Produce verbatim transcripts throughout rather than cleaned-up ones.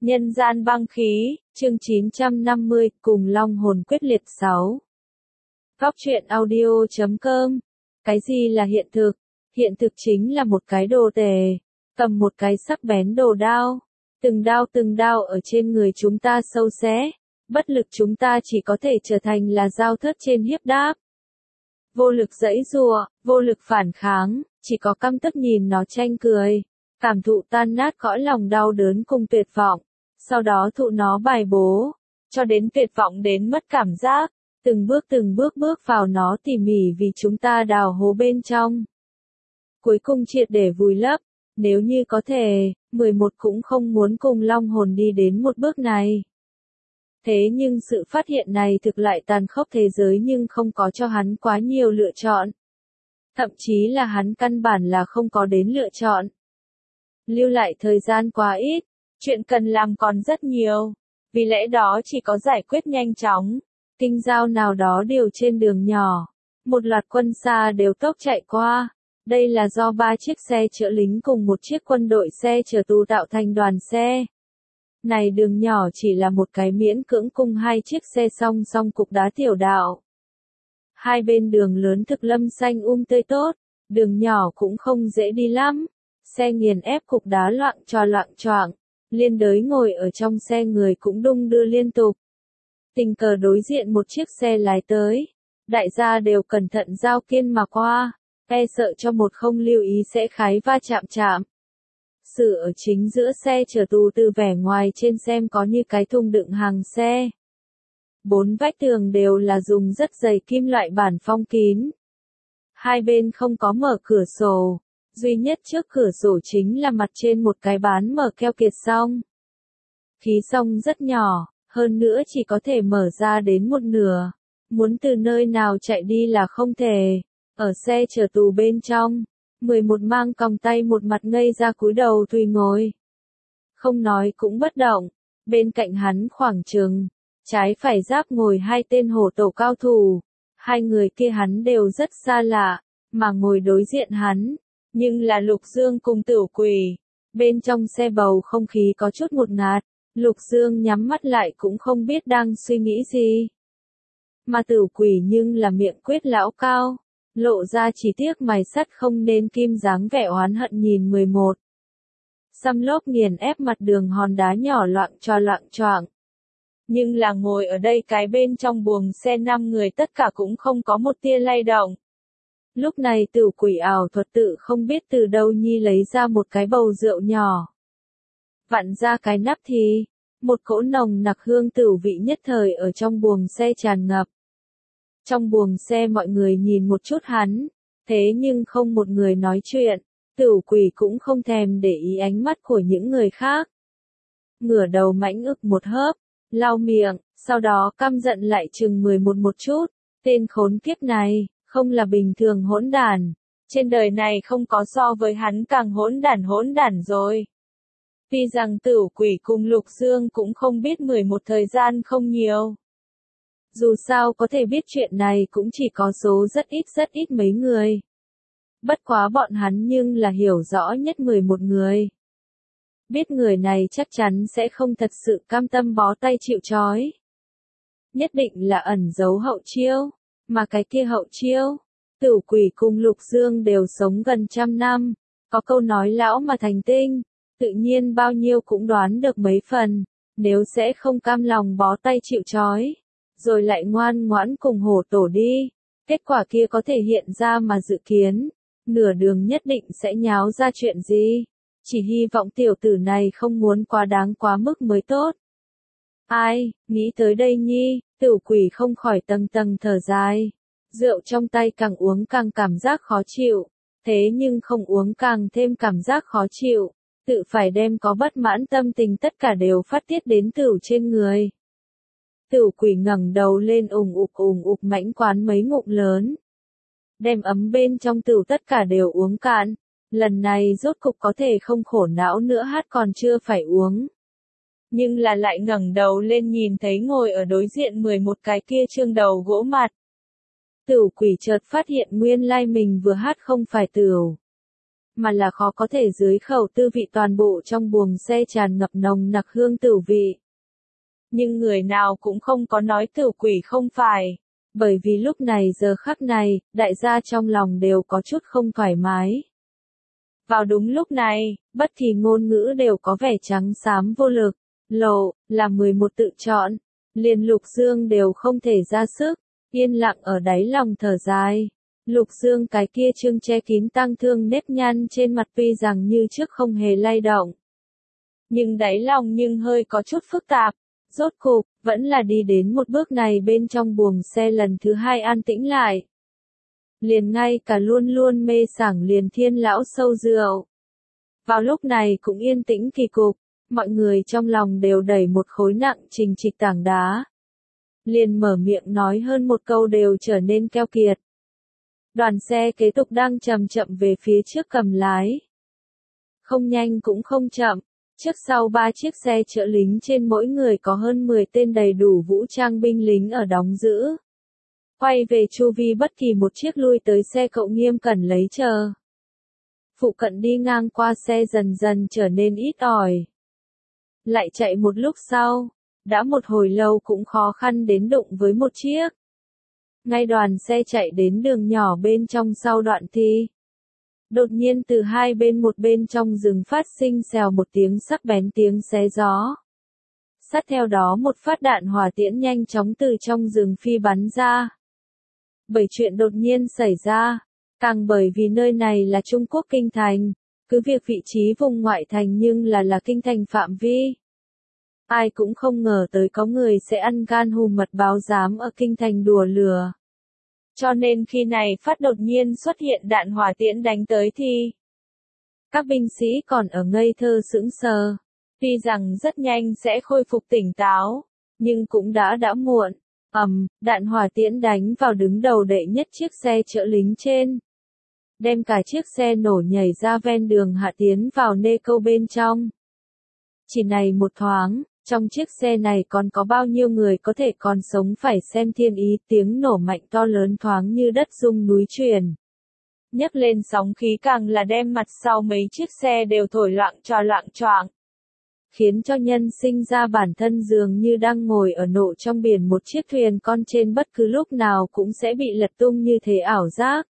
Nhân gian băng khí, chương chín trăm năm mươi, cùng long hồn quyết liệt sáu. Góc truyện audio chấm com. Cái gì là hiện thực? Hiện thực chính là một cái đồ tề, cầm một cái sắc bén đồ đao, từng đao từng đao ở trên người chúng ta sâu xé, bất lực chúng ta chỉ có thể trở thành là dao thớt trên hiếp đáp. Vô lực giãy giụa, vô lực phản kháng, chỉ có căm tức nhìn nó tranh cười, cảm thụ tan nát cõi lòng đau đớn cùng tuyệt vọng, sau đó thụ nó bài bố, cho đến tuyệt vọng đến mất cảm giác, từng bước từng bước bước vào nó tỉ mỉ vì chúng ta đào hố bên trong. Cuối cùng triệt để vùi lấp, nếu như có thể, mười một cũng không muốn cùng long hồn đi đến một bước này. Thế nhưng sự phát hiện này thực lại tàn khốc thế giới nhưng không có cho hắn quá nhiều lựa chọn. Thậm chí là hắn căn bản là không có đến lựa chọn. Lưu lại thời gian quá ít, chuyện cần làm còn rất nhiều, vì lẽ đó chỉ có giải quyết nhanh chóng. Kinh giao nào đó đều trên đường nhỏ, một loạt quân xa đều tốc chạy qua. Đây là do ba chiếc xe chở lính cùng một chiếc quân đội xe chở tù tạo thành đoàn xe. Này đường nhỏ chỉ là một cái miễn cưỡng cùng hai chiếc xe song song cục đá tiểu đạo. Hai bên đường lớn thực lâm xanh um tươi tốt, đường nhỏ cũng không dễ đi lắm. Xe nghiền ép cục đá loạng trò loạng choạng, liên đới ngồi ở trong xe người cũng đung đưa liên tục. Tình cờ đối diện một chiếc xe lái tới, đại gia đều cẩn thận giao kiên mà qua, e sợ cho một không lưu ý sẽ khái va chạm chạm. Sự ở chính giữa xe chở tù từ vẻ ngoài trên xem có như cái thùng đựng hàng xe. Bốn vách tường đều là dùng rất dày kim loại bản phong kín. Hai bên không có mở cửa sổ, duy nhất trước cửa sổ chính là mặt trên một cái bán mở keo kiệt xong. Khí xong rất nhỏ, hơn nữa chỉ có thể mở ra đến một nửa. Muốn từ nơi nào chạy đi là không thể. Ở xe chở tù bên trong, mười một mang còng tay một mặt ngây ra cúi đầu tùy ngồi. Không nói cũng bất động, bên cạnh hắn khoảng chừng, trái phải giáp ngồi hai tên hổ tổ cao thủ. Hai người kia hắn đều rất xa lạ, mà ngồi đối diện hắn, nhưng là Lục Dương cùng Tửu Quỷ. Bên trong xe bầu không khí có chút ngột ngạt, Lục Dương nhắm mắt lại cũng không biết đang suy nghĩ gì. Mà Tửu Quỷ nhưng là miệng quyết lão cao, lộ ra chỉ tiếc mài sắt không nên kim dáng vẻ oán hận nhìn mười một. Xăm lốp nghiền ép mặt đường hòn đá nhỏ loạng trò loạng choạng. Nhưng là ngồi ở đây cái bên trong buồng xe năm người tất cả cũng không có một tia lay động. Lúc này Tửu Quỷ ảo thuật tự không biết từ đâu nhi lấy ra một cái bầu rượu nhỏ. Vặn ra cái nắp thì, một cỗ nồng nặc hương tửu vị nhất thời ở trong buồng xe tràn ngập. Trong buồng xe mọi người nhìn một chút hắn, thế nhưng không một người nói chuyện, Tửu Quỷ cũng không thèm để ý ánh mắt của những người khác. Ngửa đầu mãnh ực một hớp, lau miệng, sau đó căm giận lại chừng mười một một chút, tên khốn kiếp này, không là bình thường hỗn đản, trên đời này không có so với hắn càng hỗn đản hỗn đản rồi. Tuy rằng Tửu Quỷ cùng Lục Dương cũng không biết mười một thời gian không nhiều. Dù sao có thể biết chuyện này cũng chỉ có số rất ít rất ít mấy người. Bất quá bọn hắn nhưng là hiểu rõ nhất mười một người. Biết người này chắc chắn sẽ không thật sự cam tâm bó tay chịu trói. Nhất định là ẩn giấu hậu chiêu, mà cái kia hậu chiêu, Tửu Quỷ cùng Lục Dương đều sống gần trăm năm, có câu nói lão mà thành tinh, tự nhiên bao nhiêu cũng đoán được mấy phần, nếu sẽ không cam lòng bó tay chịu trói, rồi lại ngoan ngoãn cùng hổ tổ đi, kết quả kia có thể hiện ra mà dự kiến, nửa đường nhất định sẽ nháo ra chuyện gì, chỉ hy vọng tiểu tử này không muốn quá đáng quá mức mới tốt. Ai, nghĩ tới đây nhi, Tửu Quỷ không khỏi tầng tầng thở dài, rượu trong tay càng uống càng cảm giác khó chịu, thế nhưng không uống càng thêm cảm giác khó chịu, tự phải đem có bất mãn tâm tình tất cả đều phát tiết đến Tửu trên người. Tửu Quỷ ngẩng đầu lên ùng ục ùng ục mãnh quán mấy ngụm lớn. Đem ấm bên trong Tửu tất cả đều uống cạn, lần này rốt cục có thể không khổ não nữa hát còn chưa phải uống. Nhưng là lại ngẩng đầu lên nhìn thấy ngồi ở đối diện mười một cái kia trương đầu gỗ mặt. Tửu Quỷ chợt phát hiện nguyên lai mình vừa hát không phải Tửu. mà là khó có thể dưới khẩu tư vị toàn bộ trong buồng xe tràn ngập nồng nặc hương tửu vị. Nhưng người nào cũng không có nói tửu quỷ không phải. Bởi vì lúc này giờ khắc này, đại gia trong lòng đều có chút không thoải mái. Vào đúng lúc này, bất kỳ ngôn ngữ đều có vẻ trắng xám vô lực, lộ, là mười một tự chọn, liền Lục Dương đều không thể ra sức, yên lặng ở đáy lòng thở dài. Lục Dương cái kia trương che kín tang thương nếp nhăn trên mặt tuy rằng như trước không hề lay động. Nhưng đáy lòng nhưng hơi có chút phức tạp, rốt cục, vẫn là đi đến một bước này bên trong buồng xe lần thứ hai an tĩnh lại. Liền ngay cả luôn luôn mê sảng liền thiên lão sâu rượu. Vào lúc này cũng yên tĩnh kỳ cục, mọi người trong lòng đều đẩy một khối nặng trình trịch tảng đá. Liền mở miệng nói hơn một câu đều trở nên keo kiệt. Đoàn xe kế tục đang chậm chậm về phía trước cầm lái. Không nhanh cũng không chậm, trước sau ba chiếc xe chở lính trên mỗi người có hơn mười tên đầy đủ vũ trang binh lính ở đóng giữ. Quay về chu vi bất kỳ một chiếc lui tới xe cậu nghiêm cẩn lấy chờ. Phụ cận đi ngang qua xe dần dần trở nên ít ỏi. Lại chạy một lúc sau, đã một hồi lâu cũng khó khăn đến đụng với một chiếc. Ngay đoàn xe chạy đến đường nhỏ bên trong sau đoạn thì, đột nhiên từ hai bên một bên trong rừng phát sinh xèo một tiếng sắc bén tiếng xé gió. Sát theo đó một phát đạn hỏa tiễn nhanh chóng từ trong rừng phi bắn ra. Bởi chuyện đột nhiên xảy ra, càng bởi vì nơi này là Trung Quốc kinh thành, cứ việc vị trí vùng ngoại thành nhưng là là kinh thành phạm vi. Ai cũng không ngờ tới có người sẽ ăn gan hùm mật báo dám ở kinh thành đùa lừa. Cho nên khi này phát đột nhiên xuất hiện đạn hỏa tiễn đánh tới thì các binh sĩ còn ở ngây thơ sững sờ, tuy rằng rất nhanh sẽ khôi phục tỉnh táo, nhưng cũng đã đã muộn. Ầm, um, đạn hỏa tiễn đánh vào đứng đầu đệ nhất chiếc xe chở lính trên, đem cả chiếc xe nổ nhảy ra ven đường hạ tiến vào nê câu bên trong. Chỉ này một thoáng, trong chiếc xe này còn có bao nhiêu người có thể còn sống phải xem thiên ý, tiếng nổ mạnh to lớn thoáng như đất rung núi chuyển. Nhấc lên sóng khí càng là đem mặt sau mấy chiếc xe đều thổi loạn trò loạn choạng, khiến cho nhân sinh ra bản thân dường như đang ngồi ở nộ trong biển một chiếc thuyền con trên bất cứ lúc nào cũng sẽ bị lật tung như thế ảo giác.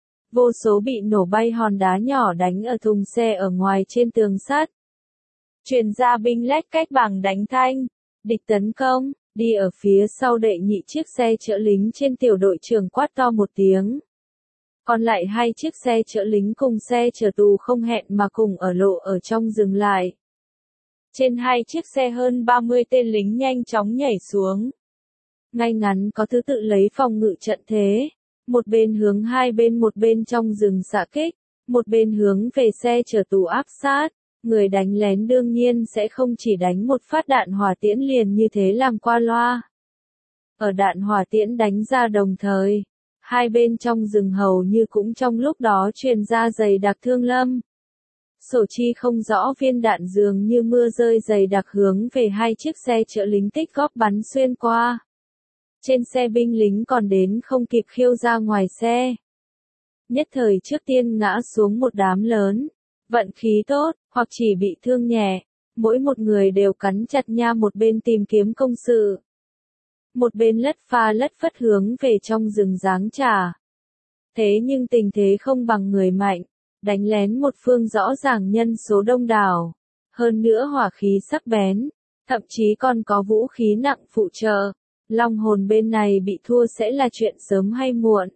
Vô số bị nổ bay hòn đá nhỏ đánh ở thùng xe ở ngoài trên tường sắt. Truyền ra binh lách cách bằng đánh thanh, địch tấn công, đi ở phía sau đệ nhị chiếc xe chở lính trên tiểu đội trưởng quát to một tiếng. Còn lại hai chiếc xe chở lính cùng xe chở tù không hẹn mà cùng ở lộ ở trong dừng lại. Trên hai chiếc xe hơn ba mươi tên lính nhanh chóng nhảy xuống. Ngay ngắn có thứ tự lấy phòng ngự trận thế, một bên hướng hai bên một bên trong rừng xạ kích, một bên hướng về xe chở tù áp sát. Người đánh lén đương nhiên sẽ không chỉ đánh một phát đạn hỏa tiễn liền như thế làm qua loa. Ở đạn hỏa tiễn đánh ra đồng thời, hai bên trong rừng hầu như cũng trong lúc đó truyền ra dày đặc thương lâm. Sổ chi không rõ viên đạn dường như mưa rơi dày đặc hướng về hai chiếc xe chở lính tích góp bắn xuyên qua. Trên xe binh lính còn đến không kịp khiêu ra ngoài xe. Nhất thời trước tiên ngã xuống một đám lớn. Vận khí tốt, hoặc chỉ bị thương nhẹ, mỗi một người đều cắn chặt nha một bên tìm kiếm công sự. Một bên lất pha lất phất hướng về trong rừng giáng trả. Thế nhưng tình thế không bằng người mạnh, đánh lén một phương rõ ràng nhân số đông đảo. Hơn nữa hỏa khí sắc bén, thậm chí còn có vũ khí nặng phụ trợ. Long hồn bên này bị thua sẽ là chuyện sớm hay muộn.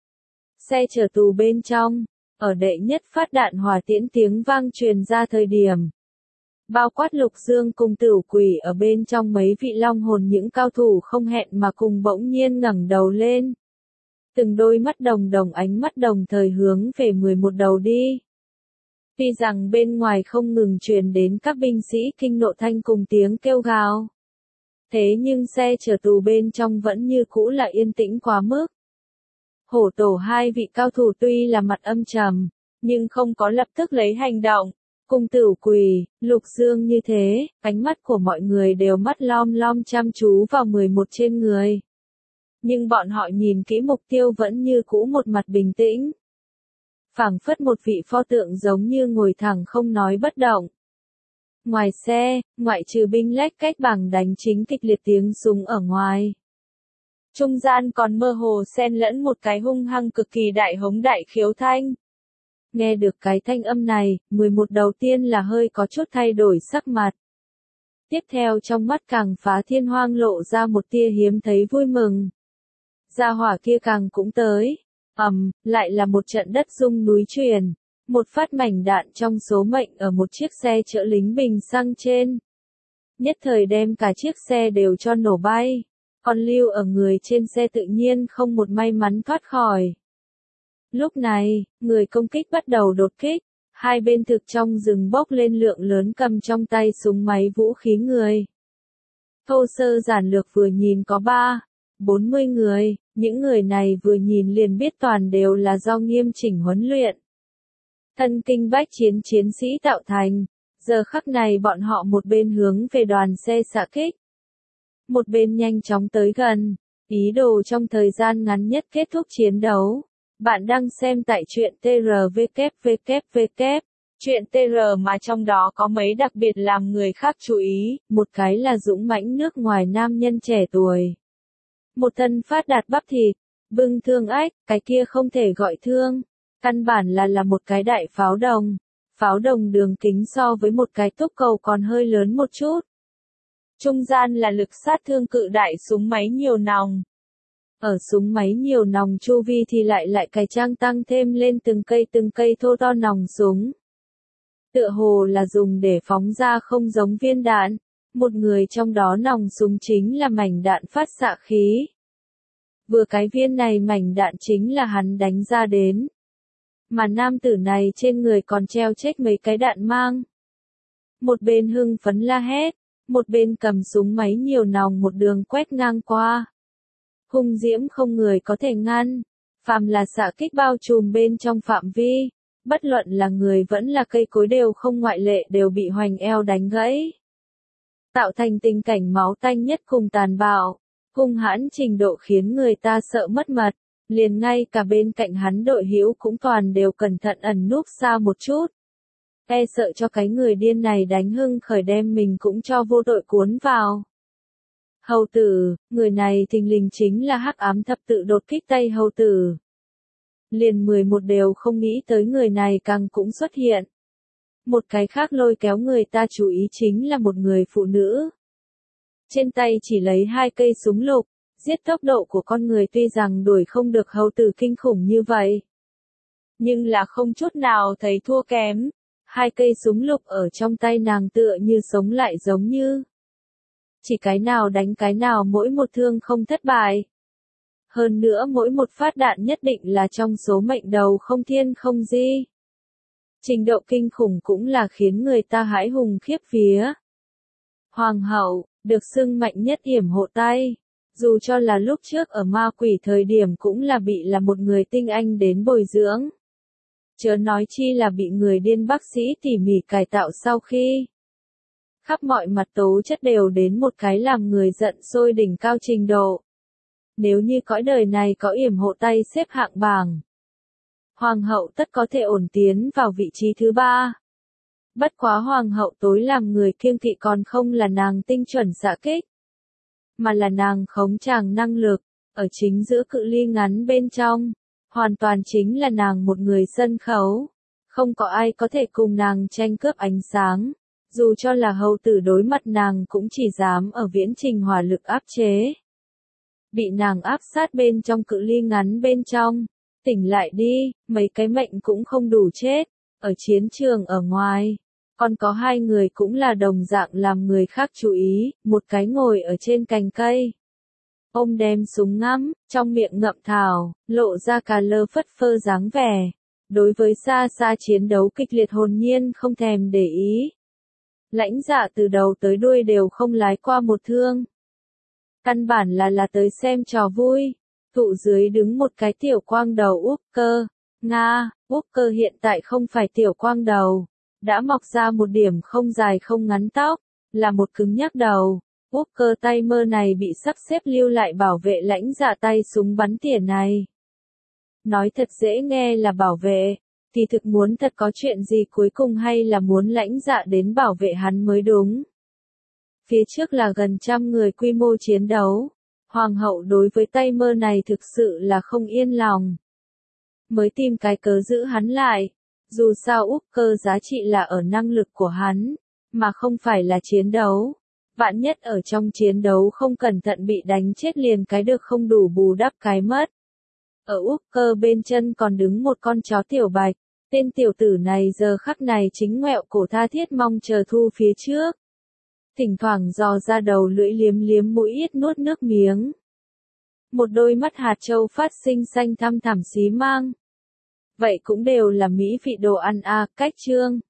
Xe chở tù bên trong. Ở đệ nhất phát đạn hỏa tiễn tiếng vang truyền ra thời điểm. Bao quát Lục Dương cùng Tửu Quỷ ở bên trong mấy vị long hồn những cao thủ không hẹn mà cùng bỗng nhiên ngẩng đầu lên. Từng đôi mắt đồng đồng ánh mắt đồng thời hướng về mười một đầu đi. Tuy rằng bên ngoài không ngừng truyền đến các binh sĩ kinh nộ thanh cùng tiếng kêu gào. Thế nhưng xe chở tù bên trong vẫn như cũ là yên tĩnh quá mức. Hổ tổ hai vị cao thủ tuy là mặt âm trầm, nhưng không có lập tức lấy hành động. Cùng Tửu Quỷ, Lục Dương như thế, ánh mắt của mọi người đều mắt lom lom chăm chú vào mười một trên người. Nhưng bọn họ nhìn kỹ mục tiêu vẫn như cũ một mặt bình tĩnh. phảng phất một vị pho tượng giống như ngồi thẳng không nói bất động. Ngoài xe, ngoại trừ binh lách cách bảng đánh chính kịch liệt tiếng súng ở ngoài. Trung gian còn mơ hồ xen lẫn một cái hung hăng cực kỳ đại hống đại khiếu thanh. Nghe được cái thanh âm này, mười một đầu tiên là hơi có chút thay đổi sắc mặt. Tiếp theo trong mắt càng phá thiên hoang lộ ra một tia hiếm thấy vui mừng. Gia hỏa kia càng cũng tới. Ầm, lại là một trận đất rung núi chuyển. Một phát mảnh đạn trong số mệnh ở một chiếc xe chở lính bình xăng trên. Nhất thời đem cả chiếc xe đều cho nổ bay. Còn lưu ở người trên xe tự nhiên không một may mắn thoát khỏi. Lúc này, người công kích bắt đầu đột kích. Hai bên thực trong rừng bốc lên lượng lớn cầm trong tay súng máy vũ khí người. Thô sơ giản lược vừa nhìn có ba, bốn mươi người, những người này vừa nhìn liền biết toàn đều là do nghiêm chỉnh huấn luyện. Thân kinh bách chiến chiến sĩ tạo thành, giờ khắc này bọn họ một bên hướng về đoàn xe xạ kích. Một bên nhanh chóng tới gần, ý đồ trong thời gian ngắn nhất kết thúc chiến đấu. Bạn đang xem tại truyện tê rờ vê kép vê kép vê kép, truyện tê rờ mà trong đó có mấy đặc biệt làm người khác chú ý, một cái là dũng mãnh nước ngoài nam nhân trẻ tuổi. Một thân phát đạt bắp thịt, bưng thương ách, cái kia không thể gọi thương, căn bản là là một cái đại pháo đồng, pháo đồng đường kính so với một cái túc cầu còn hơi lớn một chút. Trung gian là lực sát thương cự đại súng máy nhiều nòng. Ở súng máy nhiều nòng chu vi thì lại lại cài trang tăng thêm lên từng cây từng cây thô to nòng súng. Tựa hồ là dùng để phóng ra không giống viên đạn, một người trong đó nòng súng chính là mảnh đạn phát xạ khí. Vừa cái viên này mảnh đạn chính là hắn đánh ra đến. Mà nam tử này trên người còn treo chết mấy cái đạn mang. Một bên hưng phấn la hét, một bên cầm súng máy nhiều nòng một đường quét ngang qua. Hung diễm không người có thể ngăn, phàm là xạ kích bao trùm bên trong phạm vi, bất luận là người vẫn là cây cối đều không ngoại lệ đều bị hoành eo đánh gãy. Tạo thành tình cảnh máu tanh nhất cùng tàn bạo, hung hãn trình độ khiến người ta sợ mất mật, liền ngay cả bên cạnh hắn đội hữu cũng toàn đều cẩn thận ẩn núp xa một chút. E sợ cho cái người điên này đánh hưng khởi đem mình cũng cho vô tội cuốn vào. Hầu tử, người này thình lình chính là hắc ám thập tự đột kích Tây Hầu tử. Liền mười một đều không nghĩ tới người này càng cũng xuất hiện. Một cái khác lôi kéo người ta chú ý chính là một người phụ nữ. Trên tay chỉ lấy hai cây súng lục, giết tốc độ của con người tuy rằng đuổi không được hầu tử kinh khủng như vậy. Nhưng là không chút nào thấy thua kém, hai cây súng lục ở trong tay nàng tựa như sống lại giống như. Chỉ cái nào đánh cái nào mỗi một thương không thất bại. Hơn nữa mỗi một phát đạn nhất định là trong số mệnh đầu không thiên không di. Trình độ kinh khủng cũng là khiến người ta hãi hùng khiếp vía. Hoàng hậu, được xưng mạnh nhất yểm hộ tay. Dù cho là lúc trước ở ma quỷ thời điểm cũng là bị là một người tinh anh đến bồi dưỡng. Chớ nói chi là bị người điên bác sĩ tỉ mỉ cải tạo sau khi. Khắp mọi mặt tố chất đều đến một cái làm người giận sôi đỉnh cao trình độ. Nếu như cõi đời này có yểm hộ tay xếp hạng bảng, hoàng hậu tất có thể ổn tiến vào vị trí thứ ba. Bất quá hoàng hậu tối làm người kiêng kỵ còn không là nàng tinh chuẩn xạ kích, mà là nàng khống tràng năng lực, ở chính giữa cự ly ngắn bên trong, hoàn toàn chính là nàng một người sân khấu, không có ai có thể cùng nàng tranh cướp ánh sáng. Dù cho là hầu tử đối mặt nàng cũng chỉ dám ở viễn trình hỏa lực áp chế. Bị nàng áp sát bên trong cự ly ngắn bên trong, tỉnh lại đi, mấy cái mệnh cũng không đủ chết. Ở chiến trường ở ngoài, còn có hai người cũng là đồng dạng làm người khác chú ý, một cái ngồi ở trên cành cây. Ông đem súng ngắm, trong miệng ngậm thảo, lộ ra cà lơ phất phơ dáng vẻ. Đối với xa xa chiến đấu kịch liệt hồn nhiên không thèm để ý. Lãnh dạ từ đầu tới đuôi đều không lái qua một thương. Căn bản là là tới xem trò vui. Thụ dưới đứng một cái tiểu quang đầu úp cơ. Nga, úp cơ hiện tại không phải tiểu quang đầu. Đã mọc ra một điểm không dài không ngắn tóc. Là một cứng nhắc đầu. Úp cơ tay mơ này bị sắp xếp lưu lại bảo vệ lãnh dạ tay súng bắn tỉa này. Nói thật dễ nghe là bảo vệ. Kỳ thực muốn thật có chuyện gì cuối cùng hay là muốn lãnh dạ đến bảo vệ hắn mới đúng. Phía trước là gần trăm người quy mô chiến đấu. Hoàng hậu đối với tay mơ này thực sự là không yên lòng. Mới tìm cái cớ giữ hắn lại. Dù sao Úc Cơ giá trị là ở năng lực của hắn, mà không phải là chiến đấu. Vạn nhất ở trong chiến đấu không cẩn thận bị đánh chết liền cái được không đủ bù đắp cái mất. Ở Úc Cơ bên chân còn đứng một con chó tiểu bạch. Tên tiểu tử này giờ khắc này chính ngoẹo cổ tha thiết mong chờ thu phía trước. Thỉnh thoảng dò ra đầu lưỡi liếm liếm mũi ít nuốt nước miếng. Một đôi mắt hạt châu phát sinh xanh thăm thẳm xí mang. Vậy cũng đều là mỹ vị đồ ăn à, cách trương.